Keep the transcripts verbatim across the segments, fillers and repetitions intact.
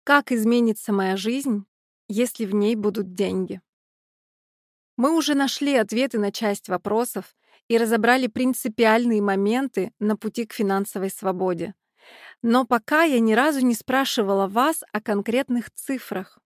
Как изменится моя жизнь, если в ней будут деньги? Мы уже нашли ответы на часть вопросов и разобрали принципиальные моменты на пути к финансовой свободе. Но пока я ни разу не спрашивала вас о конкретных цифрах.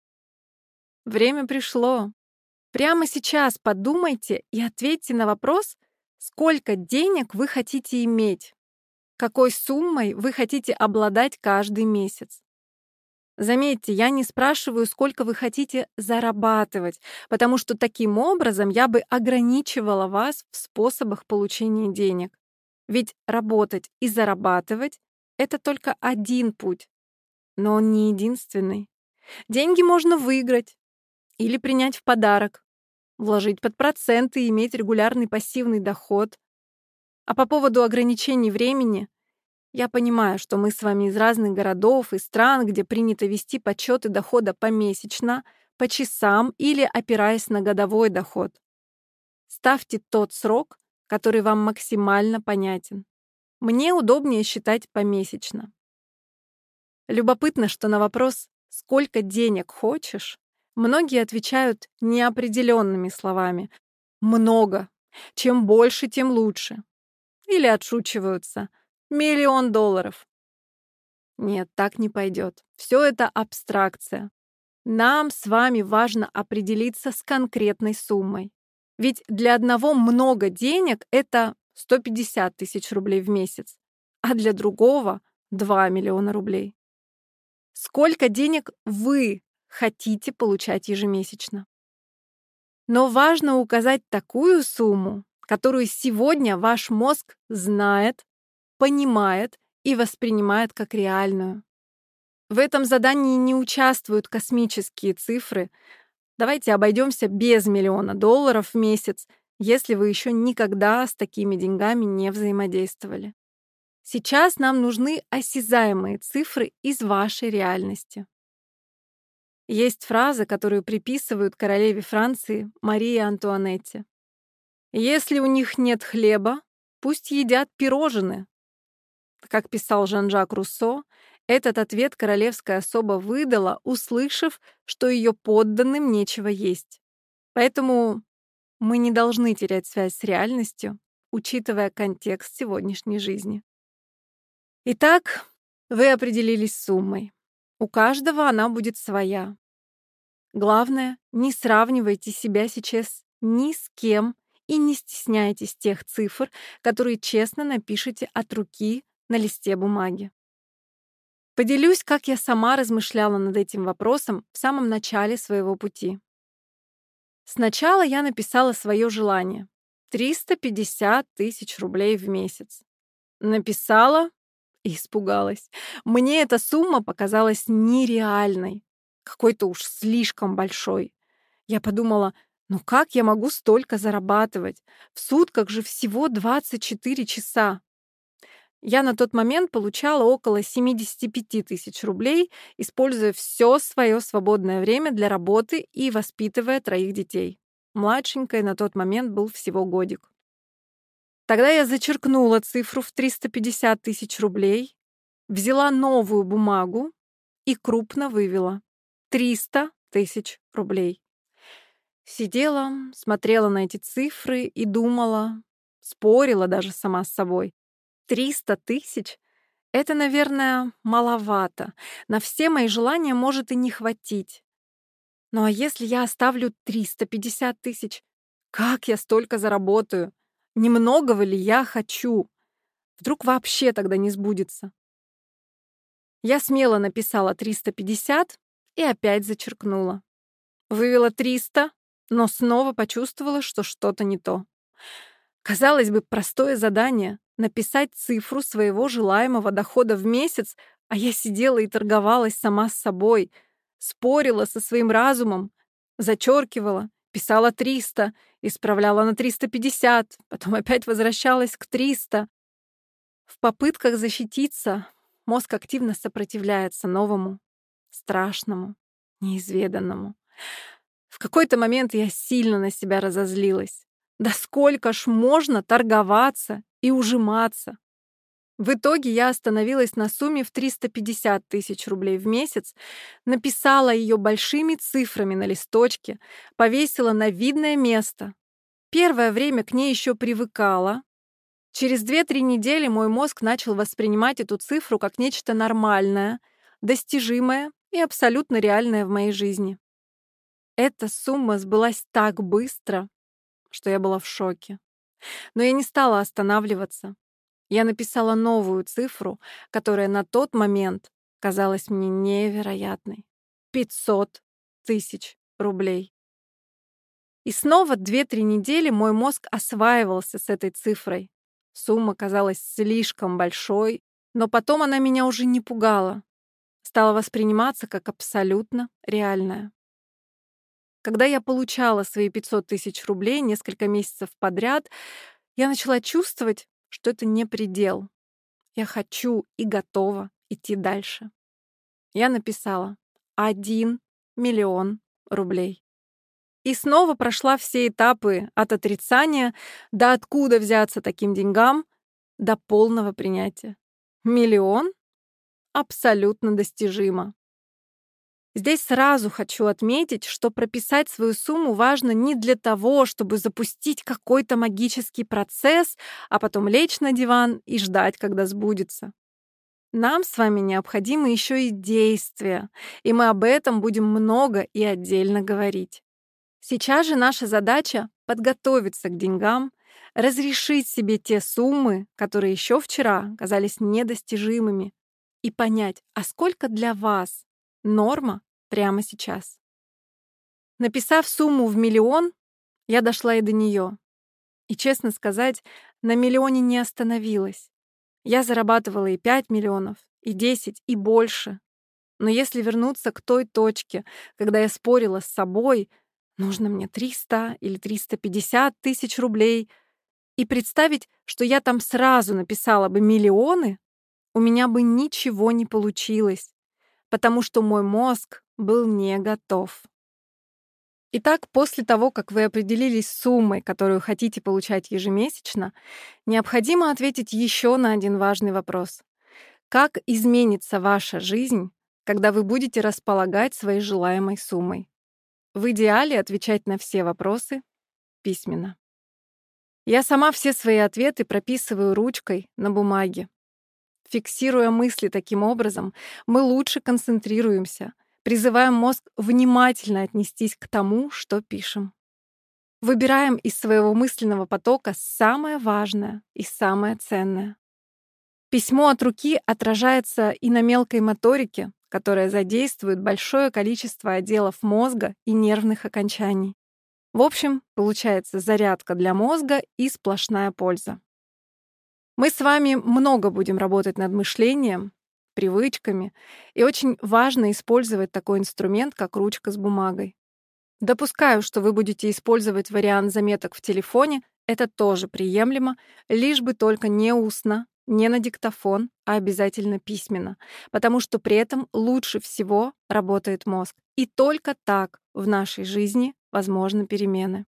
Время пришло. Прямо сейчас подумайте и ответьте на вопрос, сколько денег вы хотите иметь, какой суммой вы хотите обладать каждый месяц. Заметьте, я не спрашиваю, сколько вы хотите зарабатывать, потому что таким образом я бы ограничивала вас в способах получения денег. Ведь работать и зарабатывать — это только один путь, но он не единственный. Деньги можно выиграть или принять в подарок, вложить под проценты и иметь регулярный пассивный доход. А по поводу ограничений времени — я понимаю, что мы с вами из разных городов и стран, где принято вести подсчеты дохода помесячно, по часам или опираясь на годовой доход. Ставьте тот срок, который вам максимально понятен. Мне удобнее считать помесячно. Любопытно, что на вопрос «сколько денег хочешь?» многие отвечают неопределенными словами «много», «чем больше, тем лучше». Или отшучиваются «миллион долларов». Нет, так не пойдет. Все это абстракция. Нам с вами важно определиться с конкретной суммой. Ведь для одного много денег — это сто пятьдесят тысяч рублей в месяц, а для другого — два миллиона рублей. Сколько денег вы хотите получать ежемесячно? Но важно указать такую сумму, которую сегодня ваш мозг знает, понимает и воспринимает как реальную. В этом задании не участвуют космические цифры. Давайте обойдемся без миллиона долларов в месяц, если вы еще никогда с такими деньгами не взаимодействовали. Сейчас нам нужны осязаемые цифры из вашей реальности. Есть фраза, которую приписывают королеве Франции Марии Антуанетте. «Если у них нет хлеба, пусть едят пирожные». Как писал Жан-Жак Руссо, этот ответ королевская особа выдала, услышав, что ее подданным нечего есть. Поэтому мы не должны терять связь с реальностью, учитывая контекст сегодняшней жизни. Итак, вы определились с суммой. У каждого она будет своя. Главное, не сравнивайте себя сейчас ни с кем и не стесняйтесь тех цифр, которые честно напишите от руки на листе бумаги. Поделюсь, как я сама размышляла над этим вопросом в самом начале своего пути. Сначала я написала свое желание — триста пятьдесят тысяч рублей в месяц. Написала и испугалась. Мне эта сумма показалась нереальной, какой-то уж слишком большой. Я подумала, ну как я могу столько зарабатывать? В сутках же всего двадцать четыре часа. Я на тот момент получала около семьдесят пять тысяч рублей, используя все свое свободное время для работы и воспитывая троих детей. Младшенькой на тот момент был всего годик. Тогда я зачеркнула цифру в триста пятьдесят тысяч рублей, взяла новую бумагу и крупно вывела триста тысяч рублей. Сидела, смотрела на эти цифры и думала, спорила даже сама с собой. триста тысяч — это, наверное, маловато. На все мои желания может и не хватить. Ну а если я оставлю триста пятьдесят тысяч, как я столько заработаю? Немногого ли я хочу? Вдруг вообще тогда не сбудется? Я смело написала триста пятьдесят и опять зачеркнула. Вывела триста, но снова почувствовала, что что-то не то. Казалось бы, простое задание — написать цифру своего желаемого дохода в месяц, а я сидела и торговалась сама с собой, спорила со своим разумом, зачеркивала, писала триста, исправляла на триста пятьдесят, потом опять возвращалась к триста. В попытках защититься мозг активно сопротивляется новому, страшному, неизведанному. В какой-то момент я сильно на себя разозлилась. Да сколько ж можно торговаться и ужиматься? В итоге я остановилась на сумме в триста пятьдесят тысяч рублей в месяц, написала ее большими цифрами на листочке, повесила на видное место. Первое время к ней еще привыкала. Через две-три недели мой мозг начал воспринимать эту цифру как нечто нормальное, достижимое и абсолютно реальное в моей жизни. Эта сумма сбылась так быстро, что я была в шоке. Но я не стала останавливаться. Я написала новую цифру, которая на тот момент казалась мне невероятной. пятьсот тысяч рублей. И снова две-три недели мой мозг осваивался с этой цифрой. Сумма казалась слишком большой, но потом она меня уже не пугала. Стала восприниматься как абсолютно реальная. Когда я получала свои пятьсот тысяч рублей несколько месяцев подряд, я начала чувствовать, что это не предел. Я хочу и готова идти дальше. Я написала один миллион рублей. И снова прошла все этапы от отрицания до откуда взяться таким деньгам, до полного принятия. Миллион абсолютно достижимо. Здесь сразу хочу отметить, что прописать свою сумму важно не для того, чтобы запустить какой-то магический процесс, а потом лечь на диван и ждать, когда сбудется. Нам с вами необходимы еще и действия, и мы об этом будем много и отдельно говорить. Сейчас же наша задача — подготовиться к деньгам, разрешить себе те суммы, которые еще вчера казались недостижимыми, и понять, а сколько для вас норма прямо сейчас. Написав сумму в миллион, я дошла и до нее. И, честно сказать, на миллионе не остановилась. Я зарабатывала и пять миллионов, и десять, и больше. Но если вернуться к той точке, когда я спорила с собой, нужно мне триста или триста пятьдесят тысяч рублей, и представить, что я там сразу написала бы миллионы, у меня бы ничего не получилось, потому что мой мозг был не готов. Итак, после того, как вы определились с суммой, которую хотите получать ежемесячно, необходимо ответить еще на один важный вопрос. Как изменится ваша жизнь, когда вы будете располагать своей желаемой суммой? В идеале отвечать на все вопросы письменно. Я сама все свои ответы прописываю ручкой на бумаге. Фиксируя мысли таким образом, мы лучше концентрируемся, призываем мозг внимательно отнестись к тому, что пишем. Выбираем из своего мысленного потока самое важное и самое ценное. Письмо от руки отражается и на мелкой моторике, которая задействует большое количество отделов мозга и нервных окончаний. В общем, получается зарядка для мозга и сплошная польза. Мы с вами много будем работать над мышлением, привычками, и очень важно использовать такой инструмент, как ручка с бумагой. Допускаю, что вы будете использовать вариант заметок в телефоне, это тоже приемлемо, лишь бы только не устно, не на диктофон, а обязательно письменно, потому что при этом лучше всего работает мозг. И только так в нашей жизни возможны перемены.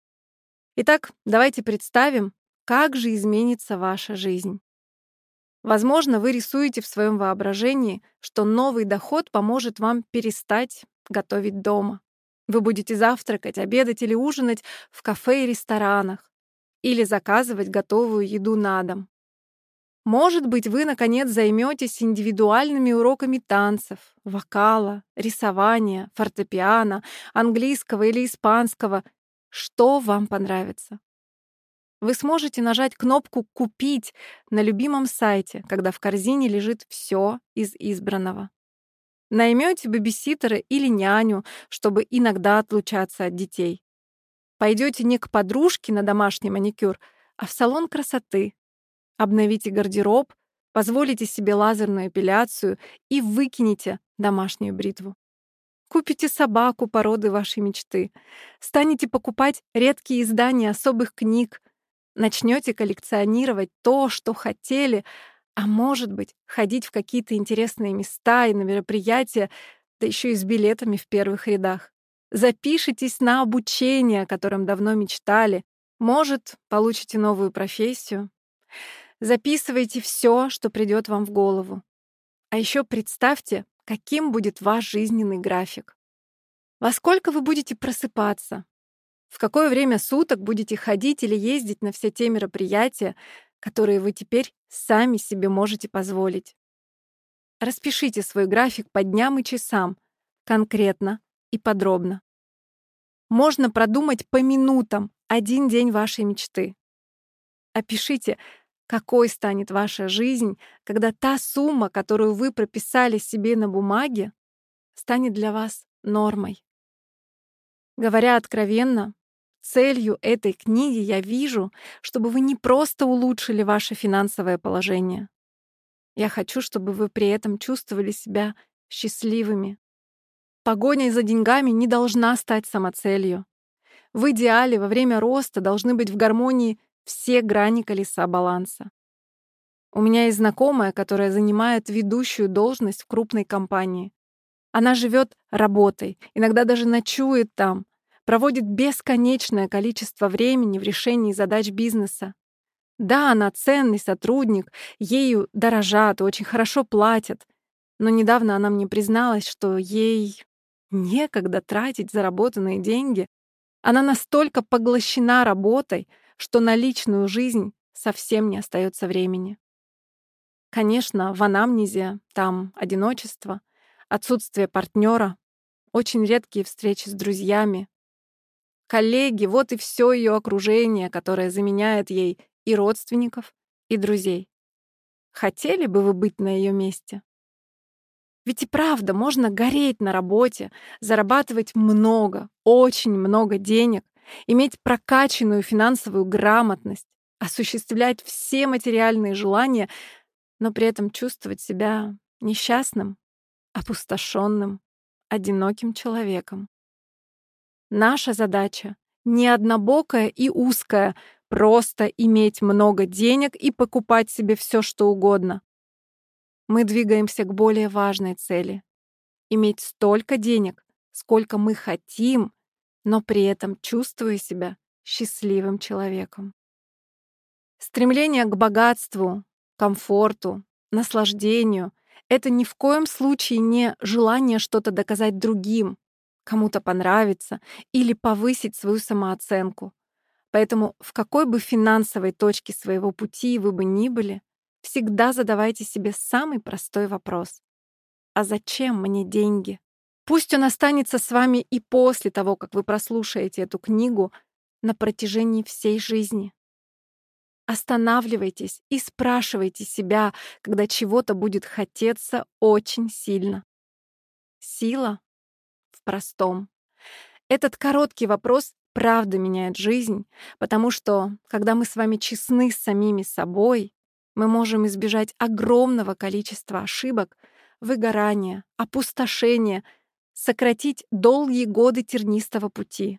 Итак, давайте представим, как же изменится ваша жизнь. Возможно, вы рисуете в своем воображении, что новый доход поможет вам перестать готовить дома. Вы будете завтракать, обедать или ужинать в кафе и ресторанах, или заказывать готовую еду на дом. Может быть, вы, наконец, займетесь индивидуальными уроками танцев, вокала, рисования, фортепиано, английского или испанского. Что вам понравится? Вы сможете нажать кнопку «Купить» на любимом сайте, когда в корзине лежит все из избранного. Наймете бэбиситера или няню, чтобы иногда отлучаться от детей. Пойдете не к подружке на домашний маникюр, а в салон красоты. Обновите гардероб, позволите себе лазерную эпиляцию и выкинете домашнюю бритву. Купите собаку породы вашей мечты. Станете покупать редкие издания особых книг. Начнете коллекционировать то, что хотели, а может быть, ходить в какие-то интересные места и на мероприятия, да еще и с билетами в первых рядах. Запишитесь на обучение, о котором давно мечтали. Может, получите новую профессию. Записывайте все, что придет вам в голову. А еще представьте, каким будет ваш жизненный график. Во сколько вы будете просыпаться? В какое время суток будете ходить или ездить на все те мероприятия, которые вы теперь сами себе можете позволить? Распишите свой график по дням и часам, конкретно и подробно. Можно продумать по минутам один день вашей мечты. Опишите, какой станет ваша жизнь, когда та сумма, которую вы прописали себе на бумаге, станет для вас нормой. Говоря откровенно, целью этой книги я вижу, чтобы вы не просто улучшили ваше финансовое положение. Я хочу, чтобы вы при этом чувствовали себя счастливыми. Погоня за деньгами не должна стать самоцелью. В идеале во время роста должны быть в гармонии все грани колеса баланса. У меня есть знакомая, которая занимает ведущую должность в крупной компании. Она живет работой, иногда даже ночует там, проводит бесконечное количество времени в решении задач бизнеса. Да, она ценный сотрудник, ею дорожат, очень хорошо платят. Но недавно она мне призналась, что ей некогда тратить заработанные деньги. Она настолько поглощена работой, что на личную жизнь совсем не остается времени. Конечно, в анамнезе там одиночество, отсутствие партнера, очень редкие встречи с друзьями. Коллеги — вот и все ее окружение, которое заменяет ей и родственников, и друзей. Хотели бы вы быть на ее месте? Ведь и правда, можно гореть на работе, зарабатывать много, очень много денег, иметь прокачанную финансовую грамотность, осуществлять все материальные желания, но при этом чувствовать себя несчастным, опустошенным, одиноким человеком. Наша задача не однобокая и узкая, просто иметь много денег и покупать себе все, что угодно. Мы двигаемся к более важной цели — иметь столько денег, сколько мы хотим, но при этом чувствуя себя счастливым человеком. Стремление к богатству, комфорту, наслаждению — это ни в коем случае не желание что-то доказать другим, кому-то понравиться или повысить свою самооценку. Поэтому в какой бы финансовой точке своего пути вы бы ни были, всегда задавайте себе самый простой вопрос. А зачем мне деньги? Пусть он останется с вами и после того, как вы прослушаете эту книгу на протяжении всей жизни. Останавливайтесь и спрашивайте себя, когда чего-то будет хотеться очень сильно. Сила в простом. Этот короткий вопрос правда меняет жизнь, потому что, когда мы с вами честны с самими собой, мы можем избежать огромного количества ошибок, выгорания, опустошения, сократить долгие годы тернистого пути.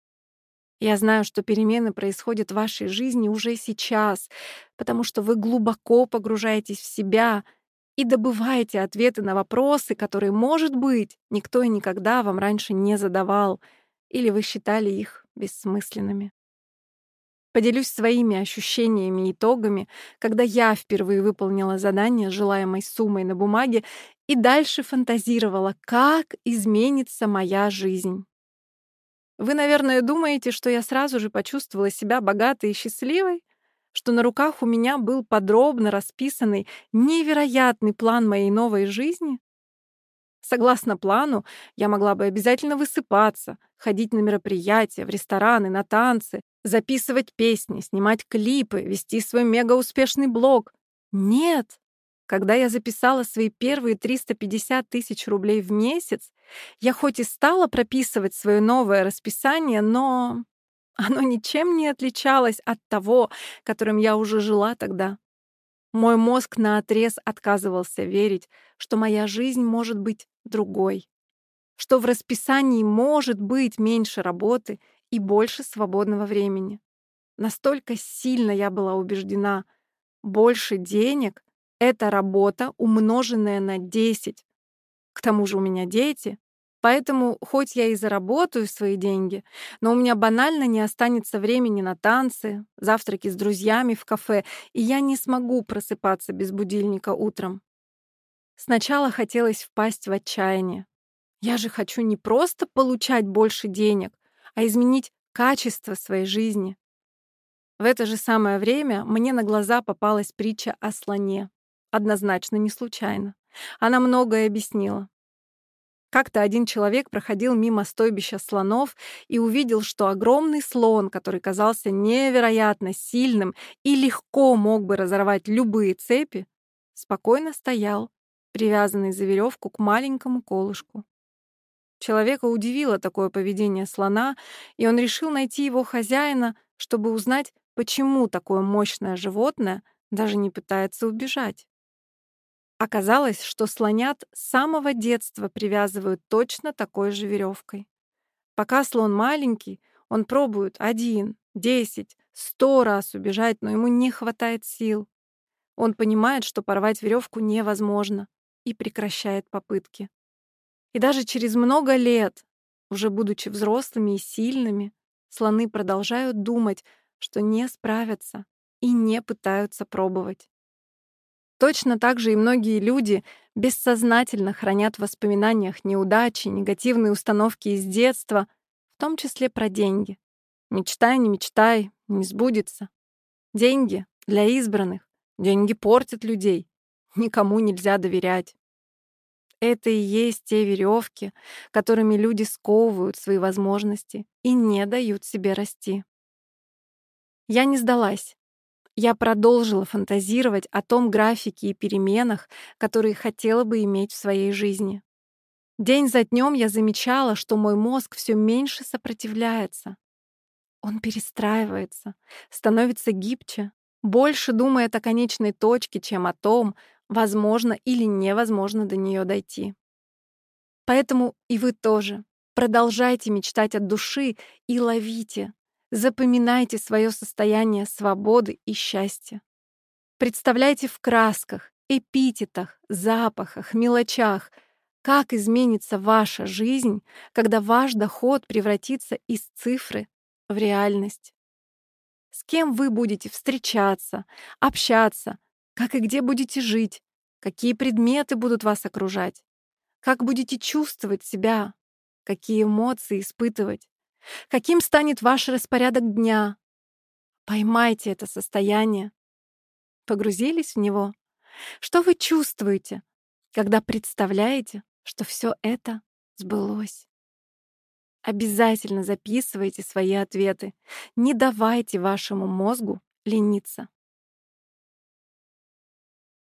Я знаю, что перемены происходят в вашей жизни уже сейчас, потому что вы глубоко погружаетесь в себя и добываете ответы на вопросы, которые, может быть, никто и никогда вам раньше не задавал, или вы считали их бессмысленными. Поделюсь своими ощущениями и итогами, когда я впервые выполнила задание с желаемой суммой на бумаге и дальше фантазировала, как изменится моя жизнь. Вы, наверное, думаете, что я сразу же почувствовала себя богатой и счастливой, что на руках у меня был подробно расписанный невероятный план моей новой жизни? Согласно плану, я могла бы обязательно высыпаться, ходить на мероприятия, в рестораны, на танцы, записывать песни, снимать клипы, вести свой мегауспешный блог. Нет! Когда я записала свои первые триста пятьдесят тысяч рублей в месяц, я хоть и стала прописывать свое новое расписание, но оно ничем не отличалось от того, которым я уже жила тогда. Мой мозг наотрез отказывался верить, что моя жизнь может быть другой, что в расписании может быть меньше работы и больше свободного времени. Настолько сильно я была убеждена, больше денег — это работа, умноженная на десять. К тому же у меня дети, Поэтому, хоть я и заработаю свои деньги, но у меня банально не останется времени на танцы, завтраки с друзьями в кафе, и я не смогу просыпаться без будильника утром. Сначала хотелось впасть в отчаяние. Я же хочу не просто получать больше денег, а изменить качество своей жизни. В это же самое время мне на глаза попалась притча о слоне. Однозначно не случайно. Она многое объяснила. Как-то один человек проходил мимо стойбища слонов и увидел, что огромный слон, который казался невероятно сильным и легко мог бы разорвать любые цепи, спокойно стоял, привязанный за веревку к маленькому колышку. Человека удивило такое поведение слона, и он решил найти его хозяина, чтобы узнать, почему такое мощное животное даже не пытается убежать. Оказалось, что слонят с самого детства привязывают точно такой же веревкой. Пока слон маленький, он пробует один, десять, сто раз убежать, но ему не хватает сил. Он понимает, что порвать веревку невозможно, и прекращает попытки. И даже через много лет, уже будучи взрослыми и сильными, слоны продолжают думать, что не справятся и не пытаются пробовать. Точно так же и многие люди бессознательно хранят в воспоминаниях неудачи, негативные установки из детства, в том числе про деньги. Мечтай, не мечтай, не сбудется. Деньги для избранных. Деньги портят людей. Никому нельзя доверять. Это и есть те веревки, которыми люди сковывают свои возможности и не дают себе расти. Я не сдалась. Я продолжила фантазировать о том графике и переменах, которые хотела бы иметь в своей жизни. День за днем я замечала, что мой мозг все меньше сопротивляется. Он перестраивается, становится гибче, больше думает о конечной точке, чем о том, возможно или невозможно до нее дойти. Поэтому и вы тоже продолжайте мечтать от души и ловите, запоминайте свое состояние свободы и счастья. Представляйте в красках, эпитетах, запахах, мелочах, как изменится ваша жизнь, когда ваш доход превратится из цифры в реальность. С кем вы будете встречаться, общаться, как и где будете жить, какие предметы будут вас окружать, как будете чувствовать себя, какие эмоции испытывать, каким станет ваш распорядок дня. Поймайте это состояние, погрузились в него. Что вы чувствуете, когда представляете, что все это сбылось? Обязательно записывайте свои ответы. Не давайте вашему мозгу лениться.